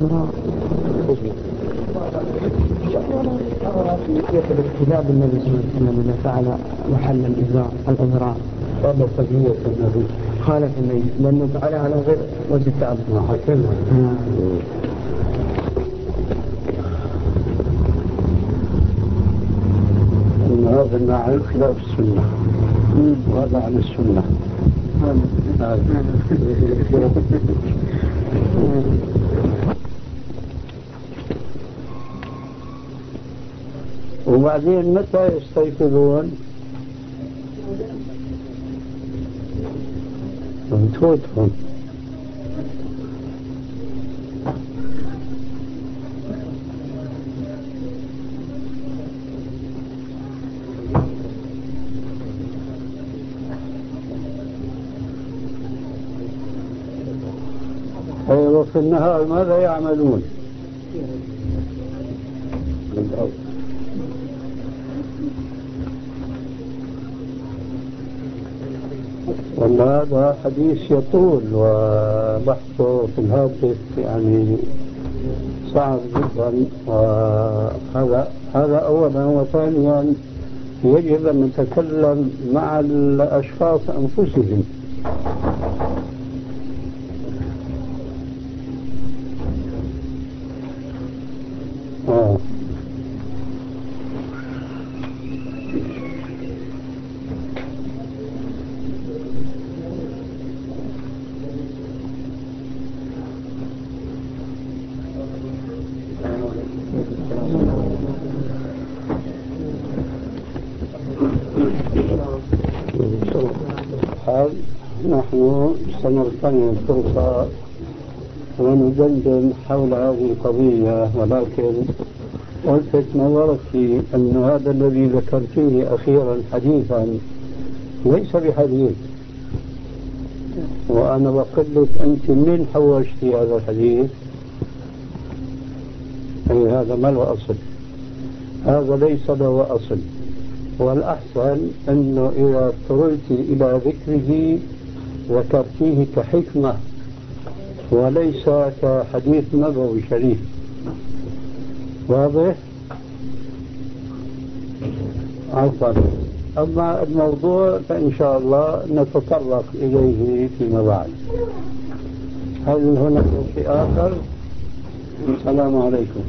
الأزرار يثبت كتاب النبي صلى الله عليه وسلم إذا فعل محل الأزرار قال تجمية النبي خالف النبي لأنه فعل على غير وجه التعبد. إن هذا النوع خلاف السنة وهذا عن السنة. وبعدين متى يستيقظون؟ وانتوتهم وفي النهار ماذا يعملون؟ والله هذا حديث يطول وبحثه في الهاتف يعني صعب جدا، وهذا أولا، وثانيا يجب أن نتكلم مع الأشخاص أنفسهم. نحن سنغتنم الفرصة وندندن حول هذه القضية، ولكن ألفت نظرتي أن هذا الذي ذكرتيه أخيرا حديثا ليس بحديث، وأنا بقول لك أنت من حوشتي هذا الحديث؟ أي هذا ما له أصل، هذا ليس له أصل. والأحسن أنه إذا اضطررت إلى ذكره ذكرتيه كحكمة وليس كحديث نبوي شريف. واضح؟ عفوا. أما الموضوع فإن شاء الله نتطرق إليه فيما بعد. هل هناك شيء آخر؟ السلام عليكم.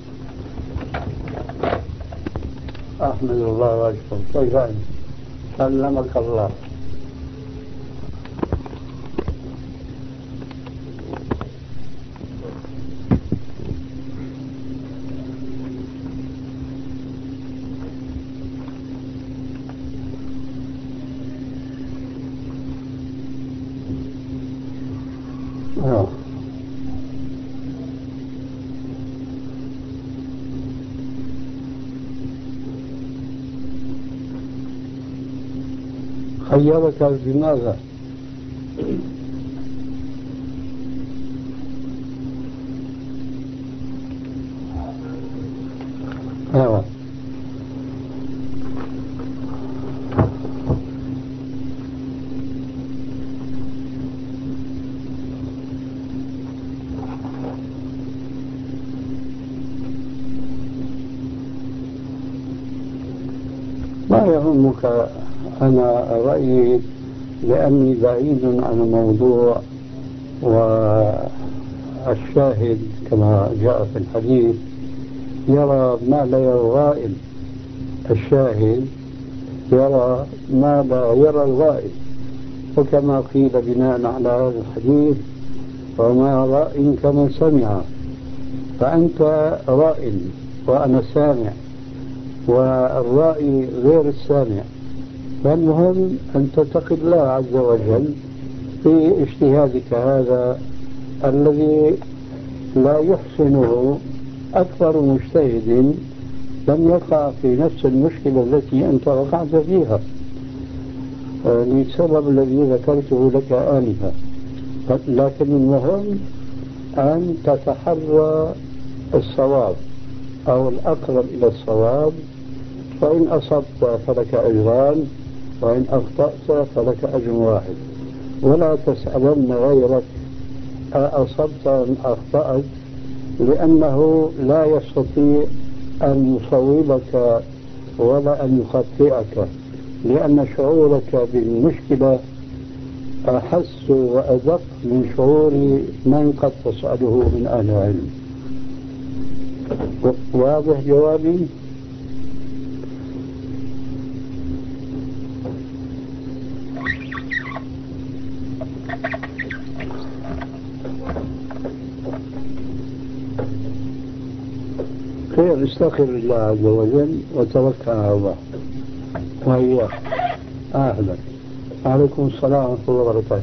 أحمد الله وأشكره. كيف أنت؟ سلمك الله. خيرك بماذا؟ ما يهمك؟ أنا رأيي لأني بعيد عن الموضوع، والشاهد كما جاء في الحديث يرى ما لا يرى الغائب، الشاهد يرى ما لا يرى الغائب، وكما قيل بناء على هذا الحديث وما رأي كما سمع، فأنت رأي وأنا سامع، والرأي غير السامع. فالمهم أن تتقي الله عز وجل في اجتهادك هذا الذي لا يحسنه أكثر مجتهد لم يقع في نفس المشكلة التي أنت وقعت فيها للسبب الذي ذكرته لك آنفا. لكن المهم أن تتحرى الصواب أو الأقرب إلى الصواب، فإن أصبت فلك أجران وإن أخطأت فلك أجر واحد، ولا تسألن غيرك أصبت أم أخطأت، لأنه لا يستطيع أن يصوبك ولا أن يخطئك، لأن شعورك بالمشكلة أحس وأدق من شعور من قد تسأله من أهل العلم. واضح جوابي؟ خير، استغفر الله عز وجل وتوكل على الله. وإياك. أهلا. وعليكم السلام ورحمة الله وبركاته.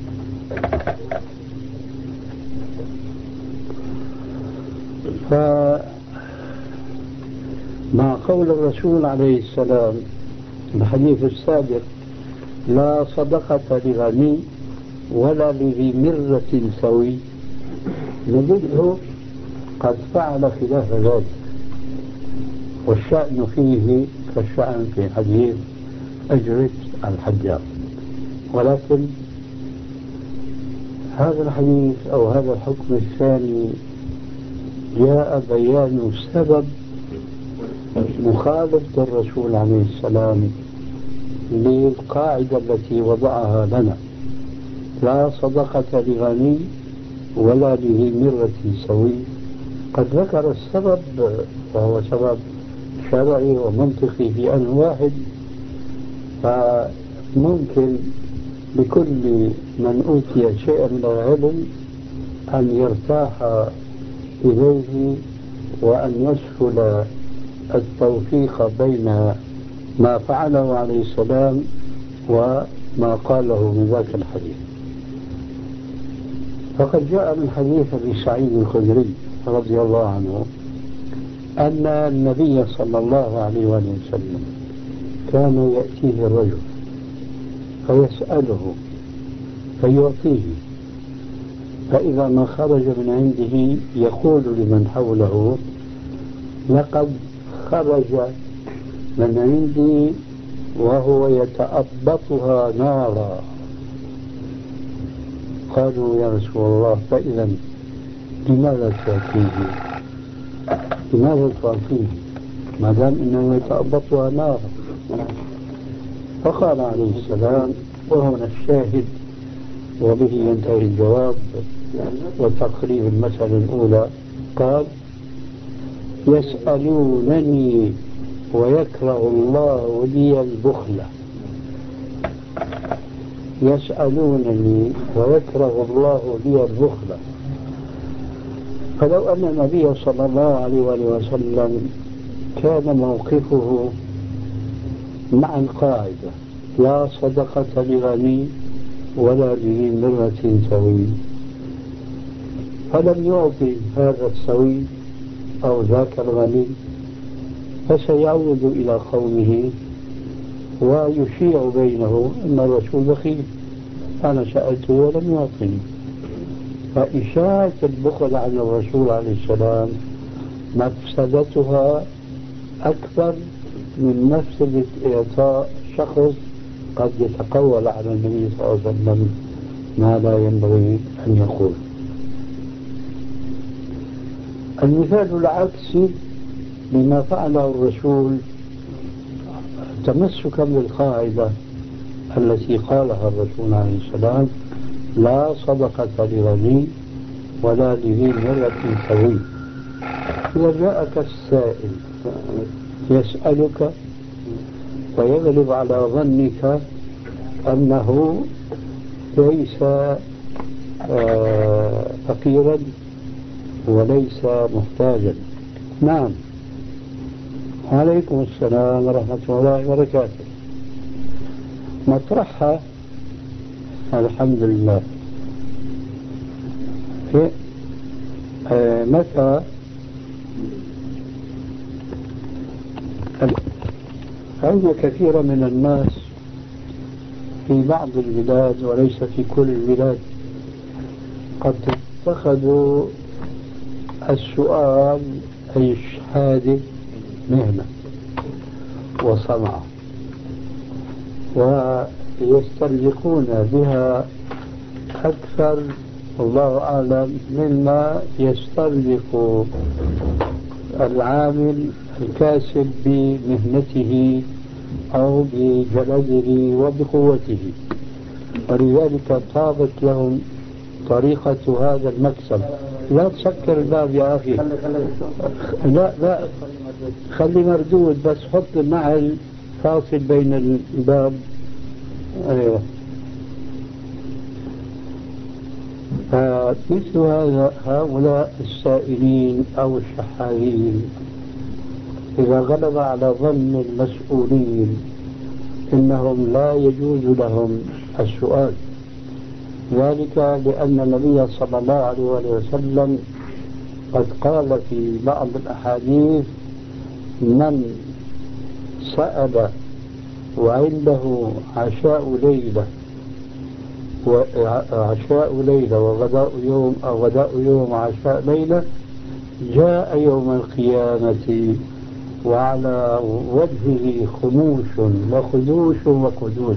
مع قول الرسول عليه السلام الحديث السابق: لا صدقة لغني ولا لذي مرة سوي، نجده قد فعل خلاف ذلك، والشأن فيه كالشأن في حديث أجرة الحجاج. ولكن هذا الحديث أو هذا الحكم الثاني جاء بيان سبب مخالفة الرسول عليه السلام للقاعدة التي وضعها لنا: لا صدقة لغني ولا لذي مرة سوي. قد ذكر السبب وهو سبب شرعي ومنطقي في آن واحد، فممكن لكل من أوتي شيئا من العلم أن يرتاح إليه وأن يسهل التوفيق بين ما فعله عليه السلام وما قاله من ذاك الحديث. فقد جاء من حديث أبي سعيد الخدري رضي الله عنه أن النبي صلى الله عليه وسلم كان يأتيه الرجل فيسأله فيعطيه، فإذا ما خرج من عنده يقول لمن حوله: لقد خرج من عندي وهو يتأبطها نارا. قالوا: يا رسول الله، فإذا لماذا تعطيه؟ لماذا تعطيه ما دام انه يتأبطها نارا؟ فقال عليه السلام، وهنا الشاهد وبه ينتهي الجواب وتقريب المسألة الأولى، قال: يسألونني ويكره الله لي البخل. يسألونني ويكره الله لي البخل. فلو أن النبي صلى الله عليه وسلم كان موقفه مع القاعدة: لا صدقة لغني ولا لذي مرة سوي، فلم يعطي هذا السوي أو ذاك الغني، فسيعود إلى قومه ويشيع بينه أن الرسول بخيل، أنا سألته ولم يعطني. فإشاعة البخل عن الرسول عليه السلام مفسدتها أكبر من مفسدة إعطاء شخص قد يتقول على النبي صلى الله عليه وسلم ما لا ينبغي أن يقول. المثال العكسي لما فعله الرسول تمسكا بالقاعدة التي قالها الرسول عليه السلام: لا صدقة لغني ولا لذي مرة سوي. إذا جاءك السائل يسألك ويغلب على ظنك أنه ليس فقيرا وليس محتاجا. نعم. عليكم السلام ورحمة الله وبركاته. مطرحها الحمد لله في متى فإن كثير من الناس في بعض البلاد وليس في كل البلاد قد اتخذوا السؤال أي الشهادة مهنة وصنعة، ويسترزقون بها أكثر والله أعلم مما يسترزق العامل الكاسب بمهنته أو بجلده وبقوته، ولذلك طابت لهم طريقة هذا المكسب. لا تسكر الباب يا أخي، لا خلي مردود، بس حط النعل فاصل بين الباب. أيوه. فمثل هؤلاء السائلين أو الشحاذين إذا غلب على ظن المسؤولين إنهم لا يجوز لهم السؤال، ذلك لأن النبي صلى الله عليه وسلم قد قال في بعض الأحاديث: من سأل وعنده عشاء ليلة وغداء يوم، أو غداء يوم وعشاء ليلة، جاء يوم القيامة وعلى وجهه خموش وخدوش وكدوش.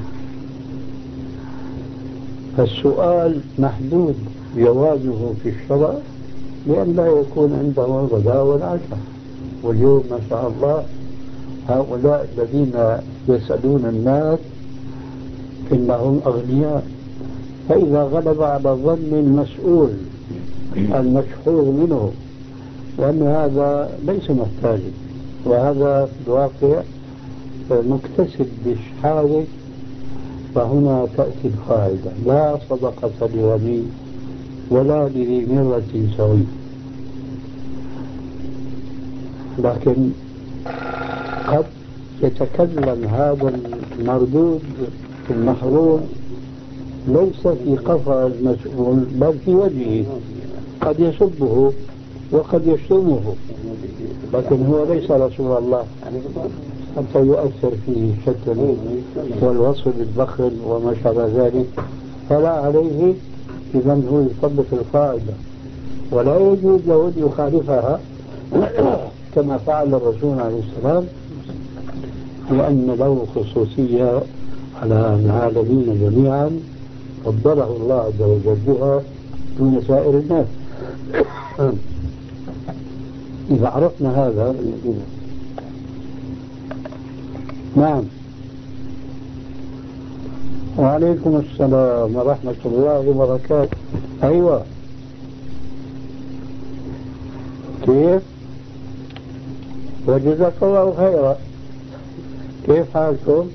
فالسؤال محدود جوازه في الشرع لأن لا يكون عنده الغداء والعشاء. واليوم ما شاء الله هؤلاء الذين يسألون الناس إنهم أغنياء، فإذا غلب على ظن المسؤول المشحور منه وأن هذا ليس محتاجا، وهذا في الواقع مكتسب بشحاذه، فهنا تأتي القاعدة: لا صدقة لغني ولا لذي مرة سوي. لكن قد يتكلم هذا المردود المحروم ليس في قفا المسؤول بل في وجهه، قد يسبه وقد يشتمه، لكن هو ليس رسول الله حتى يؤثر فيه الشتم والوصف بالبخل وما شابه ذلك. فلا عليه إذا هو يطبق القاعدة، ولا يجوز له أن يخالفها كما فعل الرسول عليه السلام، لأن له خصوصية على العالمين جميعا فضله الله عز وجل بها دون سائر الناس. إذا عرفنا هذا. نعم. وعليكم السلام ورحمة الله وبركاته. أيوة. كيف؟ وجزاك الله خيرا. كيف حالكم؟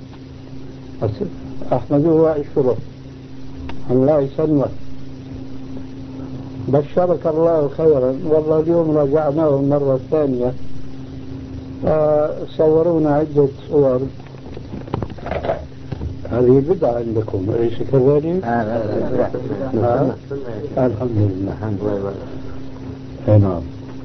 أحمدوه وأشكره، الله يسلمك. بشرك الله خيرا. والله اليوم راجعناه مرة ثانية، صورونا عدة صور. هذه بدعة عندكم أليس كذلك؟ الحمد لله. نعم.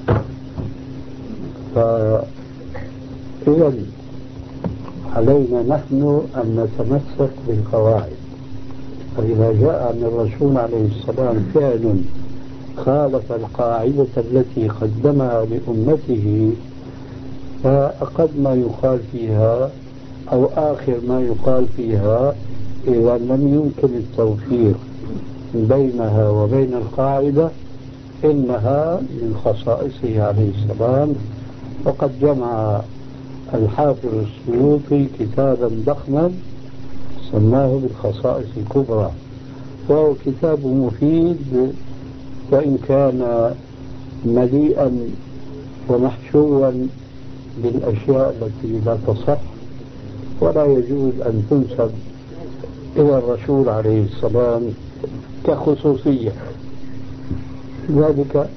فإذا علينا نحن أن نتمسك بالقواعد، فإذا جاء من الرسول عليه السلام فعل خالف القاعدة التي قدمها لأمته، فأقل ما يقال فيها أو آخر ما يقال فيها إذا لم يمكن التوفيق بينها وبين القاعدة إنها من خصائصه عليه السلام. وقد جمع الحافظ السيوطي كتابا ضخما سماه بالخصائص الكبرى، وهو كتاب مفيد وإن كان مليئا ومحشوا بالأشياء التي لا تصح ولا يجوز أن تنسب إلى الرسول عليه السلام كخصوصية. ذلك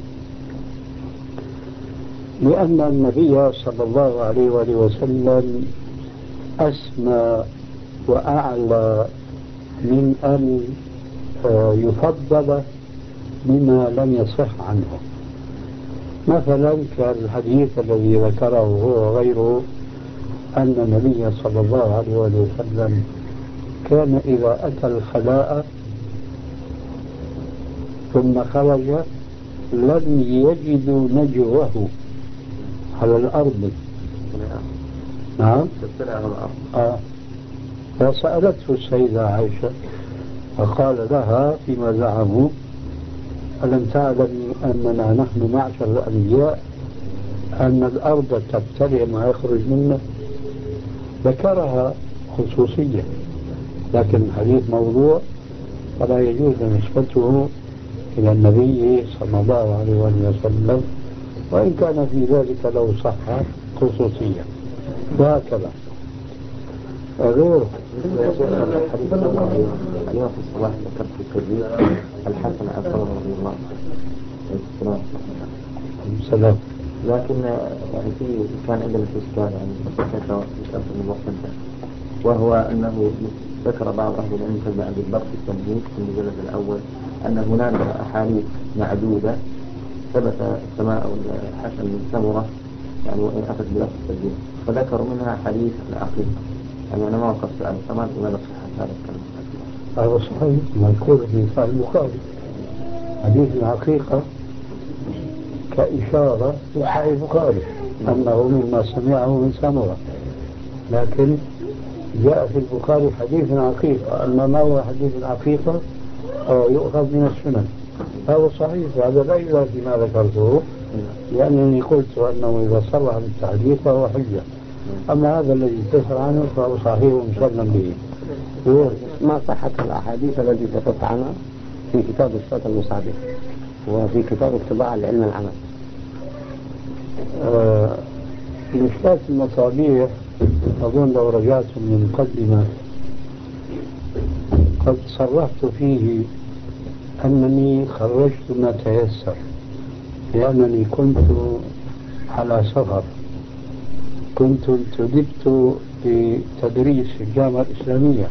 لأن النبي صلى الله عليه وآله وسلم أسمى وأعلى من أن يفضل بما لم يصح عنه. مثلا كالحديث الذي ذكره هو وغيره أن النبي صلى الله عليه وآله وسلم كان إذا أتى الخلاء ثم خرج لم يجدوا نجوه على الأرض. نعم. فسألته السيدة عائشة فقال لها فيما زعموا: ألم تعلمي أننا نحن معشر الأنبياء أن الأرض تبتلع ما يخرج منها؟ ذكرها خصوصية، لكن الحديث موضوع فلا يجوز نسبته إلى النبي صلى الله عليه وسلم، وإن كان في ذلك لو صح خصوصية. وهكذا غيره. اليوم في الصباح ذكرت في الكبير الحسن عبد الله رضي الله عنه السلام. لكن يعني كان عندنا في إشكال يعني ذكرت الموقف، وهو أنه ذكر بعض أهل العلم كما عبد البر في التمهيد في المجلد الأول أن هناك أحاديث معدودة ثبت سماء الحسن من سمرة يعني وإن أتت بلفظ التسجيل، فذكروا منها حديث العقيقة. يعني أنا ما وقفت على الثمان لماذا صحة هذا الكلام؟ هذا صحيح مذكور في صحيح البخاري. حديث العقيقة كإشارة في صحيح البخاري أنه مما سمعه من سمرة، لكن جاء في البخاري حديث العقيقة. أما ما هو حديث العقيقة يؤخذ من السنن، هذا صحيح، وهذا لا يزال فيما ذكرته، لأنني قلت أنه إذا صرح بالتحديث فهو حجة. أما هذا الذي تسأل عنه فهو صحيح ومسلم به. ما صحت الأحاديث التي ذكرت عنها في كتاب الصلاة المصابيح وفي كتاب اتباع العلم العمل. مشكاة المصابيح أظن لو رجعت من مقدمة قد صرحت فيه أنني خرجت ما تيسر، لأنني كنت على سفر، كنت انتدبت بتدريس في الجامعة الإسلامية،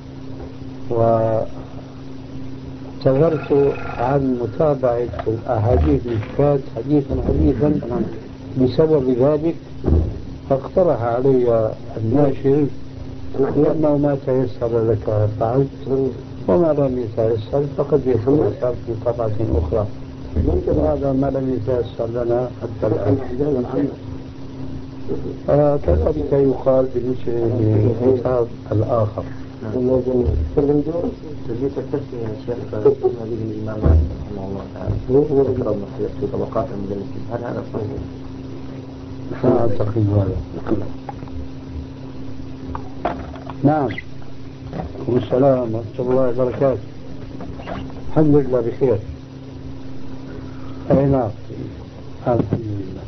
وتغرت عن متابعة الأحاديث مشكاة حديثا بسبب ذلك. فاقترح علي الناشر لأنه ما تيسر لك فعلت، وما لم يتيسر فقد يتيسر في طبعة أخرى. يمكن هذا ما لم يتيسر لنا حتى الآن. كذلك يقال بالنسبة للكتاب الآخر. تجيب التسمية يا شيخ هذه الإمام رحمه الله تعالى ذكر ابن حجر في طبقات المجلس، هل هذا صحيح؟ لا أعتقد هذا. نعم. والسلام ورحمة الله وبركاته. الحمد لله بخير. أي نعم. الحمد لله.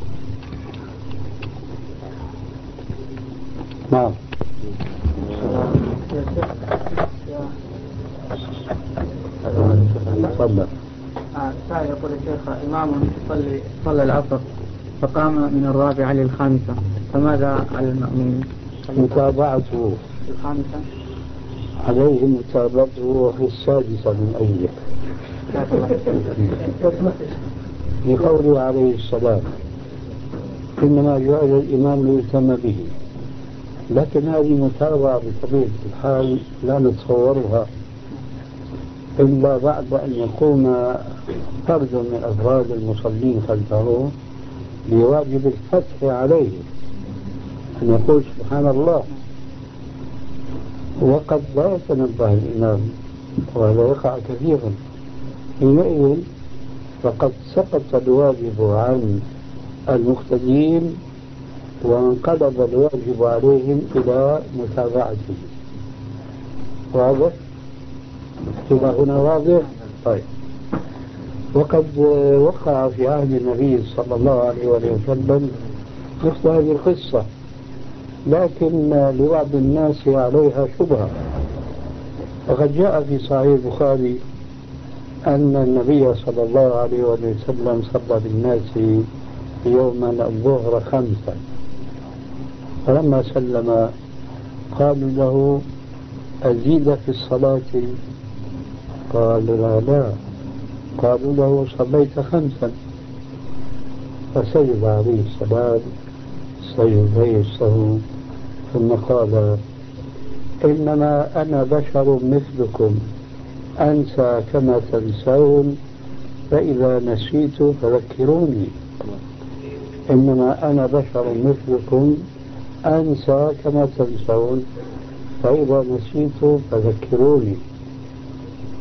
نعم. تفضل. يقول الشيخ: إمام صلى العصر فقام من الرابعة للخامسة، فماذا على المأمومين؟ متابعته الخامسة عليه متابعته في السادسة من أجله، لقوله عليه السلام: إنما جعل الإمام ليتم به. لكن هذه متابعة بطبيعة الحال لا نتصورها إلا بعد أن يقوم فرد من أفراد المصلين خلفه بواجب الفتح عليه، أن يقول سبحان الله، وقد لا يتنبه الإمام، وهذا يقع كثيرا. حينئذ فقد سقط الواجب عن المقتدين وانقلب الواجب عليهم إلى متابعته. واضح؟ إلى هنا واضح؟ طيب. وقد وقع في عهد النبي صلى الله عليه وسلم مثل هذه القصة، لكن لبعض الناس عليها شبهة. وقد جاء في صحيح البخاري أن النبي صلى الله عليه وسلم صلى بالناس يوما الظهر 5، فلما سلم قالوا له: أزيد في الصلاة؟ قال: لا. قالوا له: صليت 5. فسجد عليه السلام سجدي السهو، ثم قال: إنما أنا بشر مثلكم أنسى كما تنسون، فإذا نسيت فذكروني. إنما أنا بشر مثلكم أنسى كما تنسون، فإذا نسيت فذكروني.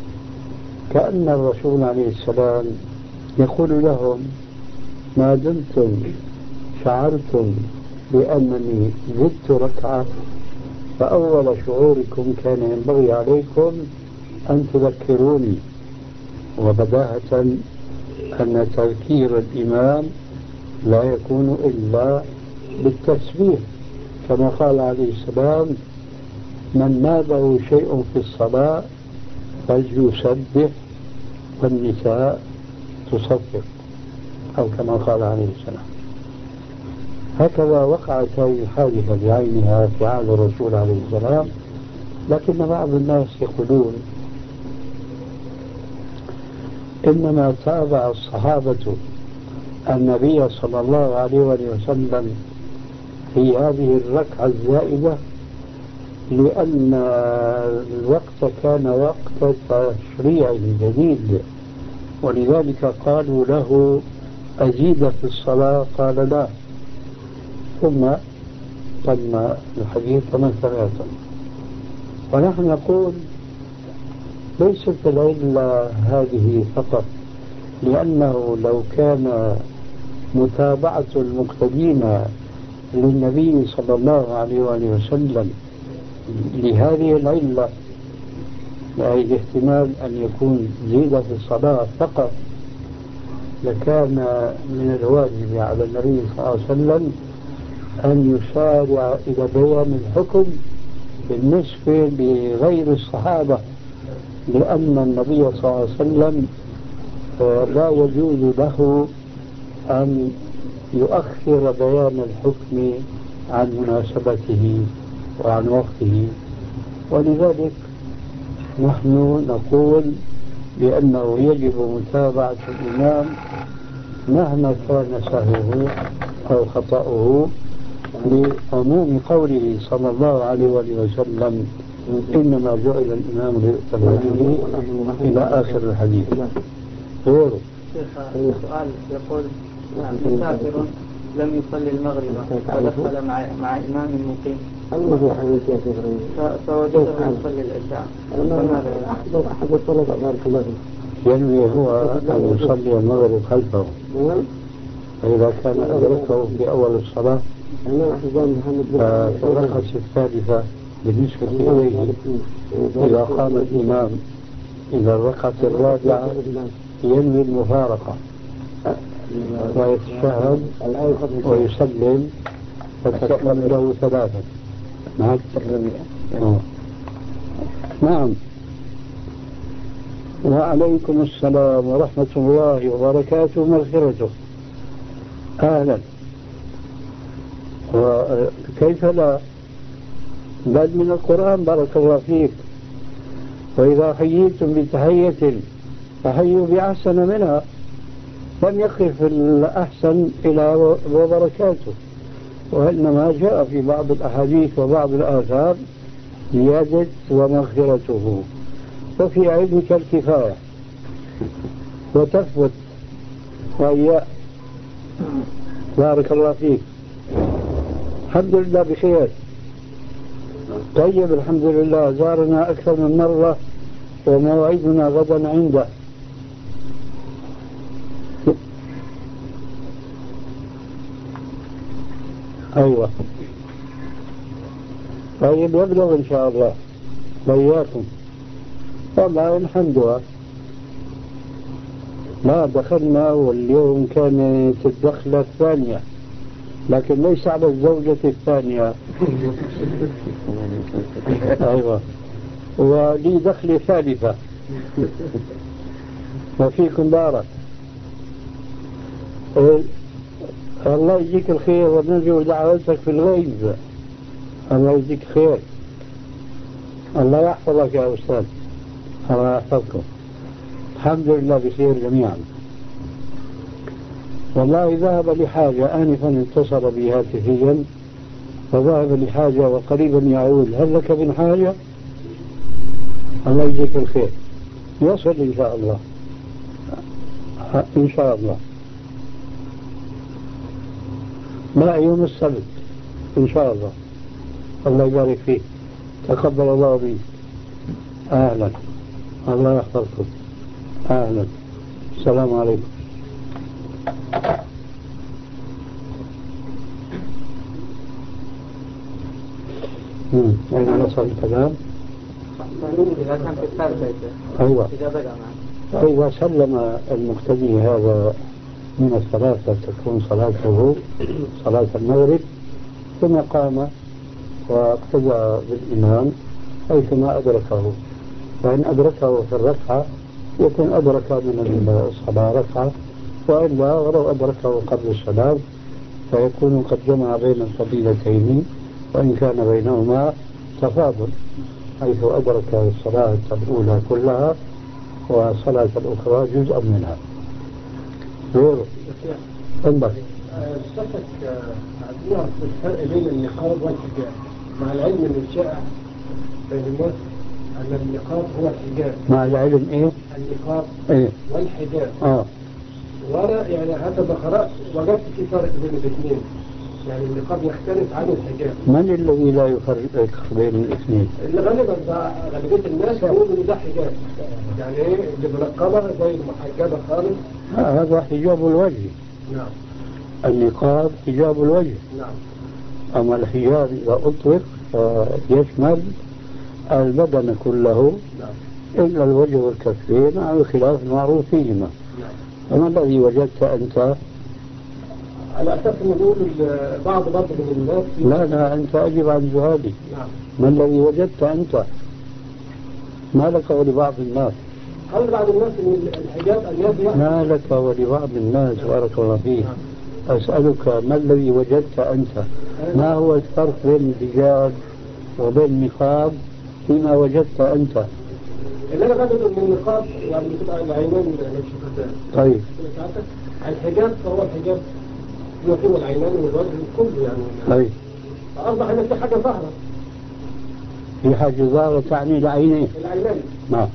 كأن الرسول عليه السلام يقول لهم ما دمتم شعرتم بأنني زدت ركعة فأول شعوركم كان ينبغي عليكم أن تذكروني. وبداهة أن تذكير الإمام لا يكون إلا بالتسبيح، كما قال عليه السلام من نابه شيء في الصلاة فليسبح والنساء تصفق، أو كما قال عليه السلام. هكذا وقعت هذه الحادثة بعينها في عهد الرسول عليه السلام. لكن بعض الناس يقولون إنما تابع الصحابة النبي صلى الله عليه وسلم في هذه الركعة الزائدة لأن الوقت كان وقت تشريع جديد، ولذلك قالوا له أزيد في الصلاة، قال لا، ثم تم الحديث ومن ثلاثة. ونحن نقول ليست العلة هذه فقط، لأنه لو كان متابعة المقتدين للنبي صلى الله عليه وسلم لهذه العلة، أي الاحتمال أن يكون زيادة في الصلاة فقط، لكان من الواجب على النبي صلى الله عليه وسلم أن يسارع إلى بيان الحكم بالنسبة لغير الصحابة، لأن النبي صلى الله عليه وسلم لا يجوز له أن يؤخر بيان الحكم عن مناسبته وعن وقته. ولذلك نحن نقول بأنه يجب متابعة الإمام مهما كان سهوه أو خطأه، لعموم قوله صلى الله عليه وسلم إنما جعل الإمام ليؤتم به إلى آخر الحديث. غيره سؤال يقول مسافر لم يصلي المغرب ودخل مع إمام مقيم فوجده يصلي العشاء، أحد الصلاة بارك الله فيك ينوي هو أن يصلي المغرب خلفه، فإذا كان أدركه في أول الصلاة فالركعة الثالثة بالنسبة إليه إذا قام الإمام إلى الركعة الرابعة ينوي المفارقة ويتشهد ويسلم فتكون له ثلاثة. نعم. وعليكم السلام ورحمة الله وبركاته ومغفرته. أهلا. وكيف لا، بل من القرآن بارك الله فيك. وإذا حييتم بتحية فحيوا بأحسن منها، لم يقف الأحسن إلى وبركاته، وإنما جاء في بعض الأحاديث وبعض الآثار زيادة ومغفرته. وفي علمك الكفاية وتثبت وإياك. بارك الله فيك. الحمد لله بخير. طيب الحمد لله، زارنا أكثر من مرة وموعدنا غدا عنده. أيوة طيب يبلغ إن شاء الله وإياكم. والله الحمد ما دخلنا، واليوم كانت الدخلة الثانية، لكن ليس على الزوجة الثانية. أيوة ولي دخلة ثالثة. وفيكم بارك. الله يجزيك الخير ونرجو دعوتك في الغيب. الله يجزيك خير. الله يحفظك يا أستاذ. الله يحفظكم. الحمد لله بخير جميعا. والله ذهب لحاجة، آنفا اتصل بي هاتفيا فذهب لحاجة وقريبا يعود. هل لك من حاجة؟ الله يجزيك الخير. يصل إن شاء الله. إن شاء الله ما يوم السبت إن شاء الله. الله يبارك فيك. تقبل الله بي. أهلا. الله يحفظكم. أهلا. السلام عليكم. أين وصل الكلام؟ إذا كان في الثالثة. أيوة. إذا بدأ معه. فإذا سلم المقتدي هذا من الصلاة تكون صلاته صلاة المغرب، ثم قام واقتدى بالإمام حيثما أدركه، وإن أدركه في الركعة يكون أدرك من الصلاة ركعة، وإلا ولو أدركه قبل الصلاة فيكون قد جمع بين الفضيلتين، وإن كان بينهما تفاضل، حيث أدرك الصلاة الأولى كلها وصلاة الأخرى جزءا منها. غيره انظر صفتك عندنا الفرق بين النقاب والحجاب، مع العلم من الشائع بين الناس أن النقاب هو الحجاب. مع العلم إيه؟ النقاب إيه؟ والحجاب. وأنا يعني هكذا قرأت وجدت في فرق بين الاثنين، يعني النقاب يختلف عن الحجاب. من الذي لا يفرق بين الاثنين؟ اللي غالبية الناس يقولوا إن ده حجاب، يعني إيه اللي منقبة زي المحجبة خالص. هذا حجاب الوجه. نعم. النقاب حجاب الوجه. نعم. أما الحجاب إذا أطلق يشمل البدن كله. نعم. إلا الوجه والكفين على الخلاف المعروف فيهما. نعم. فما الذي وجدت أنت؟ على أساس نقول بعض من الناس. لا أنت أجب عن سؤالي. نعم. ما الذي وجدت أنت؟ ما لك ولبعض الناس؟ قال بعض الناس ان الحجاب ان ما لك ولبعض الناس بارك الله فيك. أسألك ما الذي وجدت أنت؟ ما هو الفرق بين الحجاب وبين النقاب فيما وجدت أنت؟ اللي أنا بدأت من النقاب يعني بتبقى العينين مكشوفتان. طيب. الحجاب فهو الحجاب يقيم العينين والوجه كله يعني. طيب. فأصبح أن في حاجة ظاهرة. في حاجة ظاهرة تعني العينين. العينين. نعم.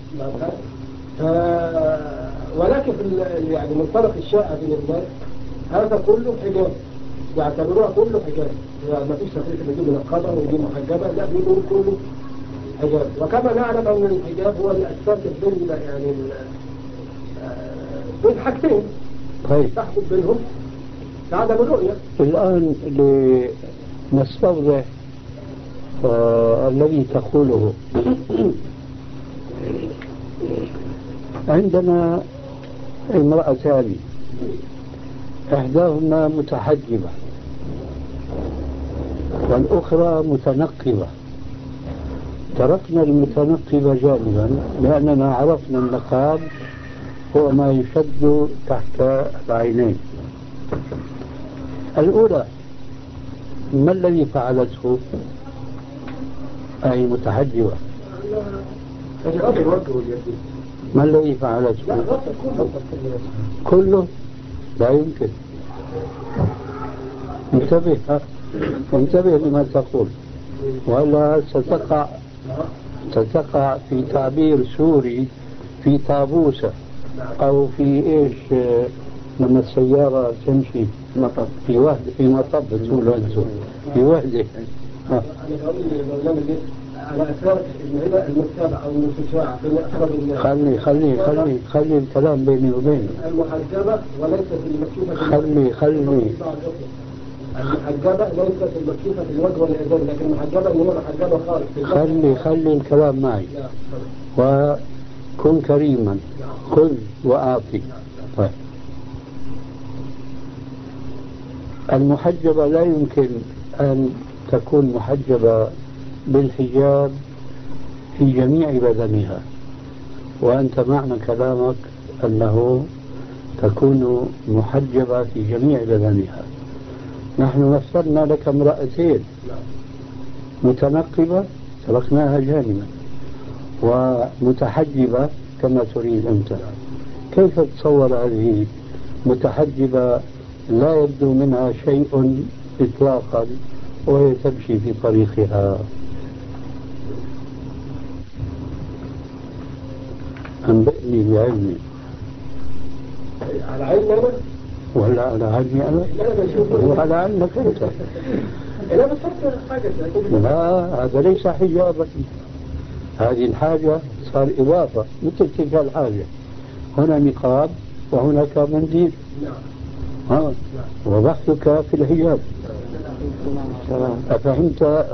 ولكن يعني منطلق الشائع بين الناس هذا كله حجاب، يعتبروها كله حجاب، يعني ما فيش تفريق بين دي منقبة ودي محجبة، لا بيقولوا كله حجاب. وكما نعلم أن الحجاب هو الأساس بين يعني بين حاجتين. طيب. تحكم بينهم عدم الرؤية. الآن لنستوضح الذي تقوله. عندنا امرأتان إحداهما متحجبة والأخرى متنقبة. تركنا المتنقبة جانبا لأننا عرفنا النقاب هو ما يشد تحت العينين. الأولى ما الذي فعلته؟ أي متحجبة. ما الذي فعلته؟ كله لا يمكن. انتبه لما تقول، ولا ستقع في تعبير سوري في طابوسة أو في إيش لما السيارة تمشي مطب في وحدة، في مطب تقولوا أنتم في وحدة. على أساس المتابعة أو المتشاعة بين أقرب الناس. خلي الكلام بيني وبينك. المحجبة وليست المكشوفة. خلي المحجبة ليست المكشوفة في الوجه واليدين، لكن المحجبة اللي هي محجبة خالص. خلي الكلام معي وكن كريما. خذ وأعطي. طيب. المحجبة لا يمكن أن تكون محجبة بالحجاب في جميع بدنها، وأنت معنى كلامك أنه تكون محجبة في جميع بدنها. نحن مثلنا لك امرأتين متنقبة تركناها جانبا ومتحجبة كما تريد أنت. كيف تصور هذه متحجبة لا يبدو منها شيء إطلاقا وهي تمشي في طريقها؟ أنبئني بعلمي. على علمي أنا؟ ولا على علمي أنا؟ وعلى علمك أنت. لا بفكر حاجة. لا هذا ليس حجابا، هذه الحاجة صار إضافة مثل تلك الحاجة. هنا نقاب وهناك منديل. وبحثك في الحجاب. أفهمت؟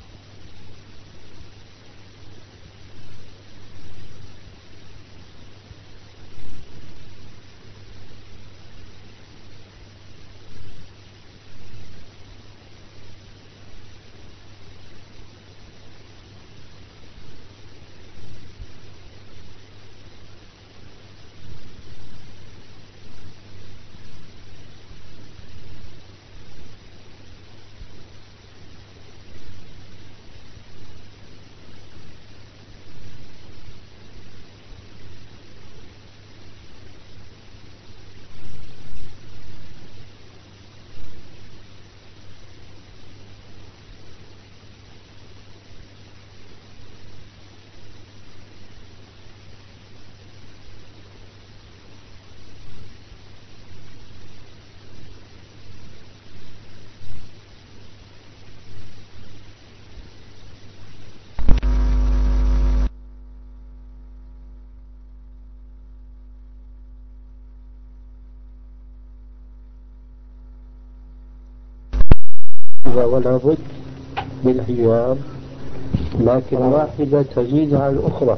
ولا بد بالحجاب، لكن واحدة تزيد على الأخرى.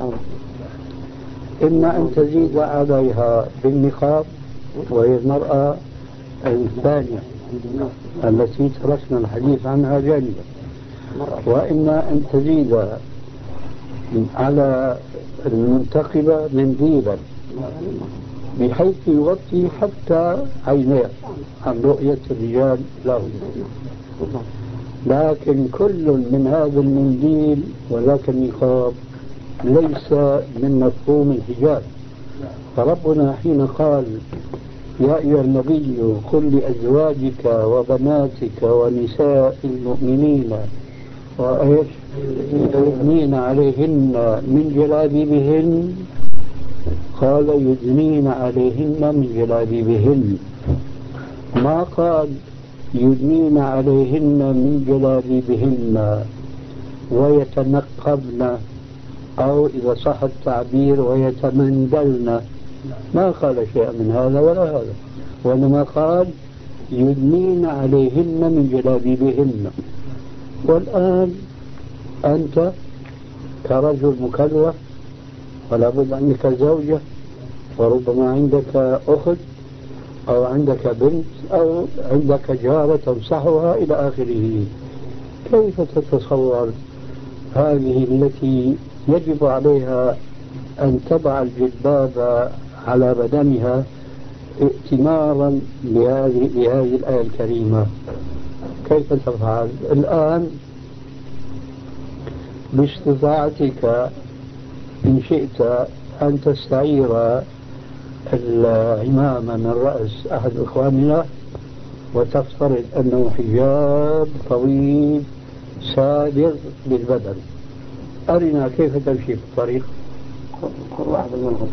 إما أن تزيد عليها بالنقاب وهي المرأة الثانية التي تركنا الحديث عنها جانبا، وإما أن تزيد على المنتقبة منديلا بحيث يغطي حتى عينيه عن رؤية الرجال له. لكن كل من هذا المنديل وذاك النقاب ليس من مفهوم الحجاب. فربنا حين قال يا أيها النبي قل لأزواجك وبناتك ونساء المؤمنين وإيش يدنين عليهن من جلابيبهن، قال يدنين عليهن من جلابيبهن، ما قال يدنين عليهن من جلابيبهن ويتنقبن، أو إذا صح التعبير ويتمندلن. ما قال شيئا من هذا ولا هذا، وإنما قال يدنين عليهن من جلابيبهن. والآن أنت كرجل مكلف ولا بد عندك زوجة، وربما عندك أخت أو عندك بنت أو عندك جارة تنصحها إلى آخره. كيف تتصور هذه التي يجب عليها أن تضع الجلباب على بدنها ائتمارا بهذه الآية الكريمة؟ كيف تفعل الآن؟ باستطاعتك إن شئت أن تستعير العمامة من رأس أحد إخواننا وتفترض أنه حجاب طويل سادر بالبدن. أرنا كيف تمشي في الطريق. كل واحد منهم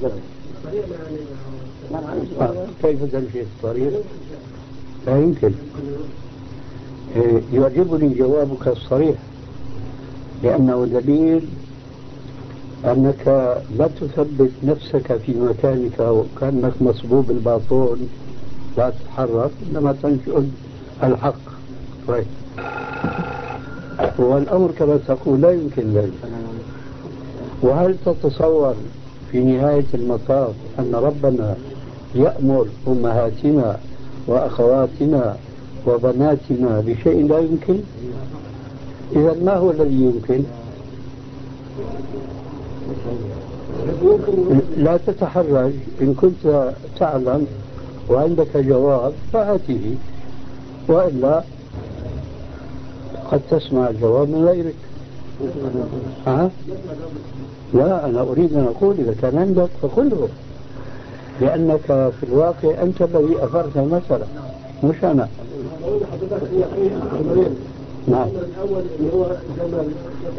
كيف تمشي في الطريق؟ لا يمكن. يعجبني جوابك الصريح، لأنه دليل أنك لا تثبت نفسك في مكانك وكأنك مصبوب الباطون لا تتحرك، إنما تنشد الحق. طيب. والأمر كما تقول لا يمكن ذلك. وهل تتصور في نهاية المطاف أن ربنا يأمر أمهاتنا وأخواتنا وبناتنا بشيء لا يمكن؟ إذا ما هو الذي يمكن؟ لا تتحرج. إن كنت تعلم وعندك جواب فأتيه، وإلا قد تسمع الجواب من غيرك. لا، أنا أريد أن أقول إذا كان عندك فقله، لأنك في الواقع أنت الذي أثرت المسألة مش أنا. نعم. الأول اللي هو زمن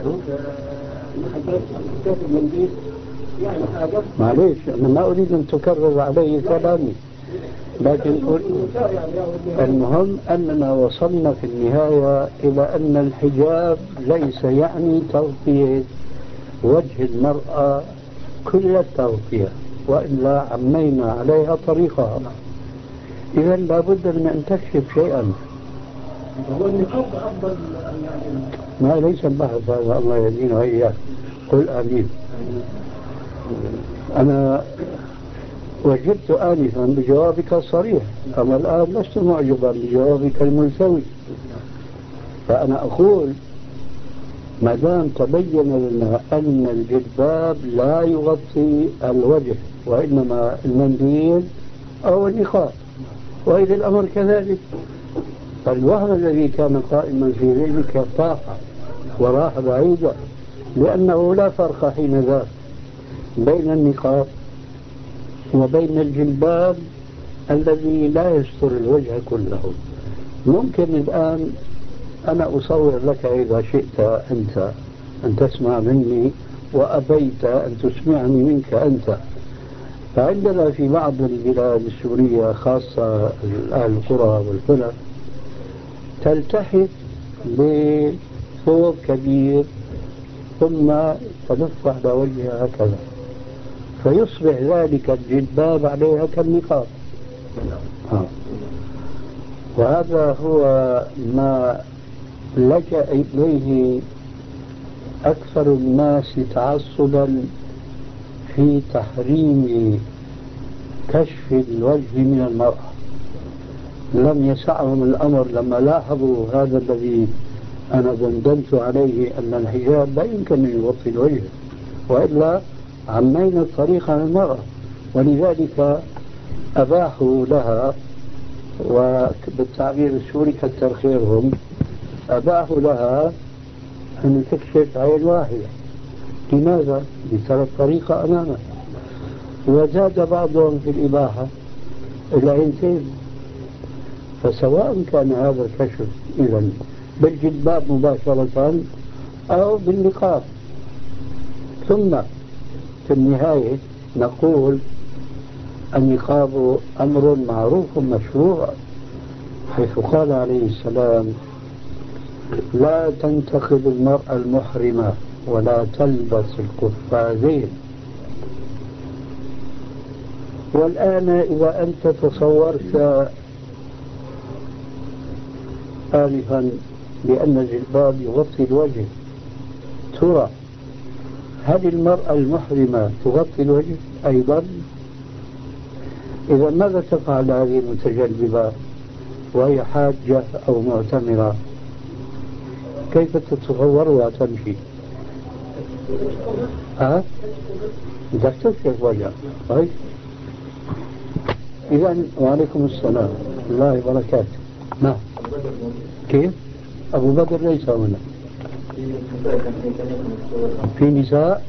كاتب من بيت يعني حاجة. معليش، أنا ما أريد أن تكرر علي كلامي، لكن المهم أننا وصلنا في النهاية إلى أن الحجاب ليس يعني تغطية وجه المرأة كل التغطية، وإلا عمينا عليها طريقها. إذا لابد من أن تكشف شيئا. هو النقاب أفضل ما ليس البحث هذا، الله يهدينا وإياك. قل آمين. أنا وجدت آنفا بجوابك الصريح، أما الآن لست معجبا بجوابك الملتوي. فأنا أقول ما دام تبين لنا أن الجلباب لا يغطي الوجه وإنما المنديل أو النقاب، وإذا الأمر كذلك فالوهم الذي كان قائما في ذهنك طاح وراح بعيدا، لأنه لا فرق حين ذاك بين النقاب وبين الجلباب الذي لا يستر الوجه كله. ممكن الآن أنا أصور لك إذا شئت أنت أن تسمع مني وأبيت أن تسمعني منك أنت. فعندنا في بعض البلاد السورية خاصة أهل القرى والفلك تلتحف بثوب كبير ثم تلف على وجهها هكذا، فيصبح ذلك الجلباب عليها كالنقاب. وهذا هو ما لجأ إليه أكثر الناس تعصبا في تحريم كشف الوجه من المرأة. لم يسعهم الأمر لما لاحظوا هذا الذي أنا دندنت عليه، أن الحجاب لا يمكن أن يغطي الوجه وإلا عمينا الطريق عن المرأة، ولذلك أباحوا لها، وبالتعبير السوري كتر خيرهم، أباحوا لها أن تكشف عين واحدة. لماذا؟ لترى الطريقة أمامها. وزاد بعضهم في الإباحة إلى عينتين. فسواء كان هذا الكشف إذن بالجلباب مباشرة أو بالنقاب. ثم في النهاية نقول النقاب أمر معروف مشروع، حيث قال عليه السلام: لا تنتخب المرأة المحرمة ولا تلبس القفازين. والآن إذا أنت تصورت آنفا بأن الجلباب يغطي الوجه، ترى هل المرأة المحرمة تغطي الوجه أيضا؟ إذا ماذا تفعل هذه المتجلبة وهي حاجة أو معتمرة؟ كيف تتصورها تمشي؟ بدك تكشف وجهك. طيب إذا وعليكم السلام الله وبركاته. نعم. كيف؟ أبو بدر ليس هنا. في نساء؟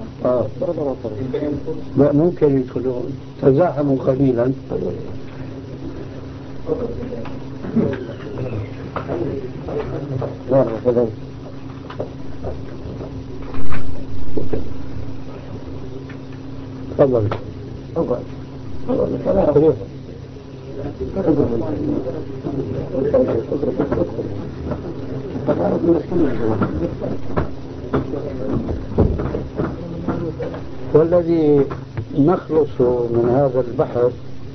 لا ممكن يدخلون، تزاحموا قليلا. تفضل. والذي نخلص من هذا البحث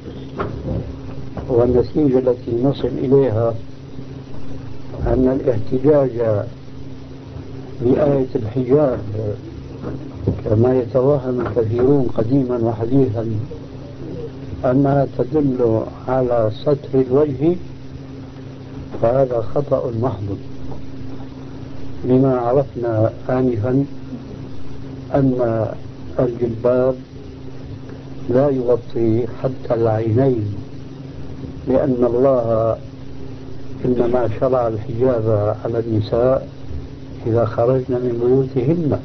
والنتيجة التي نصل إليها أن الاحتجاج بآية الحجاب كما يتوهم الكثيرون قديما وحديثا أنها تدل على ستر الوجه، فهذا خطأ محض، لما عرفنا آنفا أن الجلباب لا يغطي حتى العينين، لأن الله إنما شرع الحجاب على النساء إذا خرجن من بيوتهن،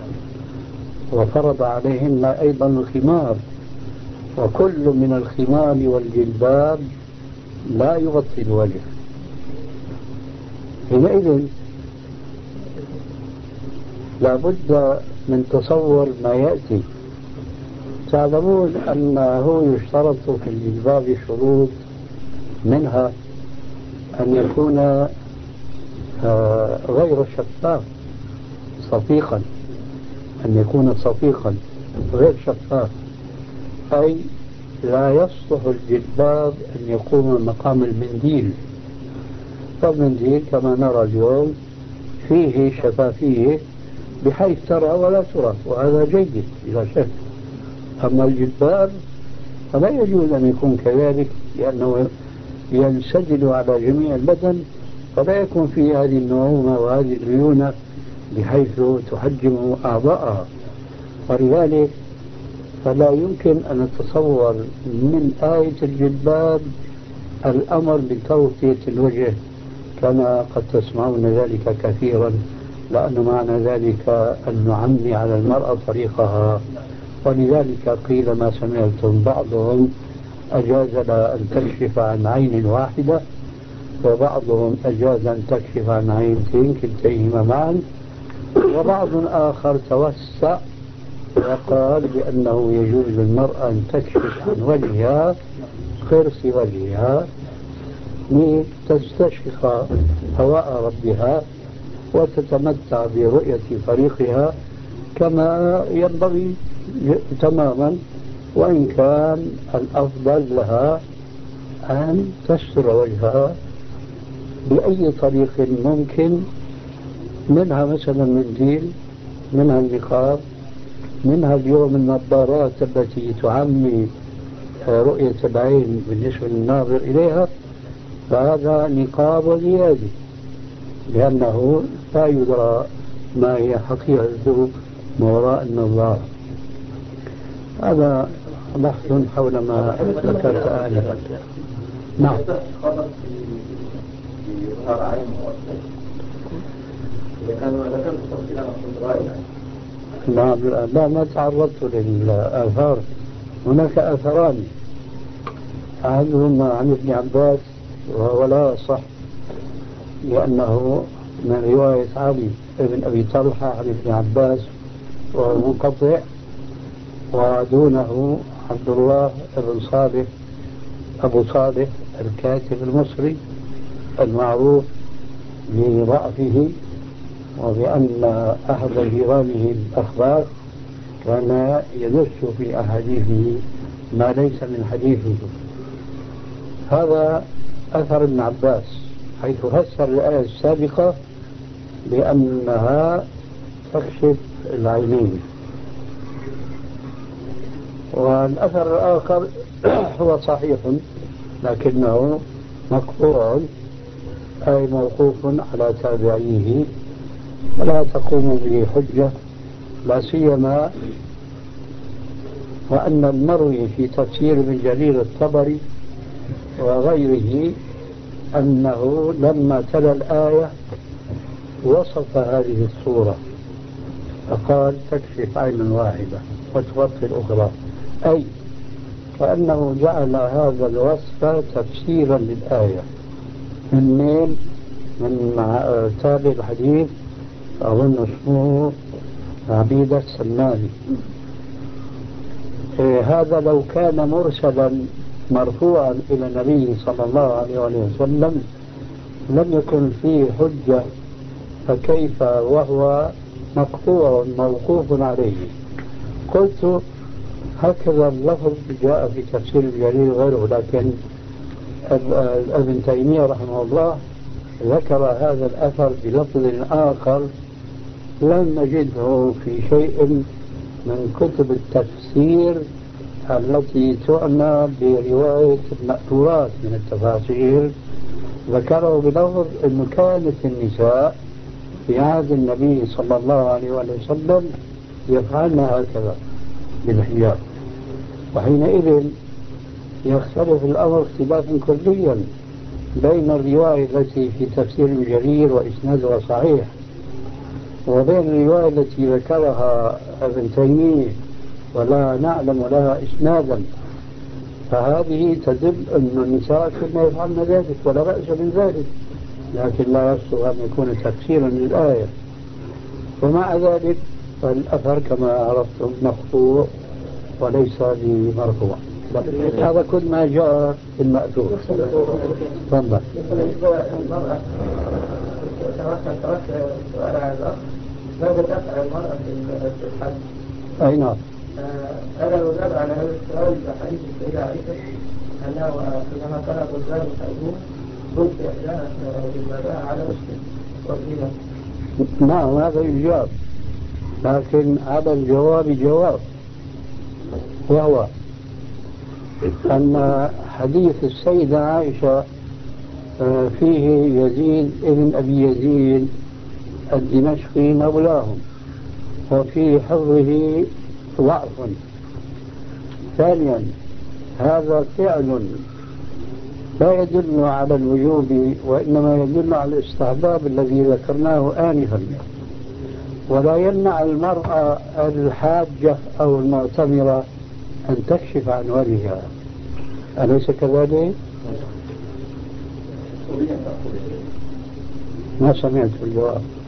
وفرض عليهن أيضا الخمار، وكل من الخمار والجلباب لا يغطي الوجه. حينئذ لابد من تصور ما يأتي. تعلمون أنه يشترط في الجلباب شروط، منها أن يكون غير شفاف صفيقا، أن يكون صفيقا غير شفاف، أي لا يصلح الجلباب أن يقوم مقام المنديل. فالمنديل كما نرى اليوم فيه شفافية بحيث ترى ولا ترى، وهذا جيد بلا شك. أما الجلباب فلا يجوز أن يكون كذلك، لأنه ينسدل على جميع البدن، فلا يكون فيه هذه النعومة وهذه الليونة بحيث تحجم أعضاءها. ولذلك فلا يمكن أن نتصور من آية الجلباب الأمر بتغطية الوجه كما قد تسمعون ذلك كثيرا، لأن معنى ذلك أن نعمي على المرأة طريقها. ولذلك قيل ما سمعتم بعضهم أجاز لها أن تكشف عن عين واحدة، وبعضهم أجاز أن تكشف عن عينتين كلتيهما معا، وبعض آخر توسع وقال بأنه يجوز للمرأة أن تكشف عن وجهها خرس وجهها لتستشرق هواء ربها وتتمتع برؤية طريقها كما ينبغي تماما، وإن كان الأفضل لها أن تستر وجهها بأي طريق ممكن، منها مثلا منديل، منها النقاب، منها اليوم النظارات التي تعمي رؤية العين بالنسبة للناظر إليها، فهذا نقاب زيادة لأنه لا يدرى ما هي حقيقته ما وراء النظارة. هذا بحث حول ما ذكرت آنفا. نعم. لا ما تعرضت للآثار. هناك آثاران، أحدهما عن ابن عباس وهو لا صح لأنه من رواية علي بن أبي طلحة عن ابن عباس وهو منقطع، ودونه عبد الله بن صالح أبو صالح الكاتب المصري المعروف بضعفه، وبأن أحد جيرانه الأخبار كان يدس في أحاديثه ما ليس من حديثه. هذا أثر ابن عباس حيث فسر الآية السابقة بأنها تكشف العينين. والأثر الآخر هو صحيح لكنه مقطوع، أي موقوف على تابعيه، ولا تقوم به حجة، لا سيما وأن المروي في تفسير ابن جرير الطبري وغيره أنه لما تلا الآية وصف هذه الصورة فقال تكشف عين واحدة وتغطي الأخرى، أي كأنه جعل هذا الوصف تفسيرا للآية. من تابع الحديث أظن اسمه عبيدة السماني. هذا لو كان مرسلا مرفوعا إلى النبي صلى الله عليه وسلم لم يكن فيه حجة، فكيف وهو مقطوع موقوف عليه؟ قلت هكذا اللفظ جاء في تفسير الجليل وغيره، لكن ابن تيمية رحمه الله ذكر هذا الأثر بلفظ آخر لم نجده في شيء من كتب التفسير التي تعنى برواية المأثورات من التفاسير. ذكره بلفظ أنه كانت النساء في عهد النبي صلى الله عليه وسلم يفعلن هكذا بالحجاب، وحينئذ يختلف الأمر اختلافا كليا بين الرواية التي في تفسير الجرير وإسنادها صحيح وبين الرواية التي ذكرها ابن تيمية ولا نعلم لها إسنادا. فهذه تدل أن النساء كنا يفعلن ذلك ولا بأس من ذلك، لكن لا يصلح أن يكون تفسيرا للآية. ومع ذلك فالأثر كما عرفتم مقطوع وليس بمرفوع. هذا كل ما جاء في المأثور. تفضل. سؤال هذا ماذا تفعل المرأة في الحج؟ أي نعم. أنا أجاب على هذا السؤال بحديث السيدة عائشة أنها كما كان غزال خيمون ضد إحداها بالبداء على مسلم وفيها. نعم هذا يجاب، لكن على الجواب جواب، وهو أن حديث السيدة عائشة فيه يزيد ابن أبي يزيد الدمشقي مولاهم، وفي حفظه ضعف. ثانيا هذا فعل لا يدل على الوجوب، وإنما يدل على الاستحباب الذي ذكرناه آنفا، ولا يمنع المرأة الحاجة أو المعتمرة أن تكشف عن وجهها، أليس كذلك؟ ما سمعت الجواب.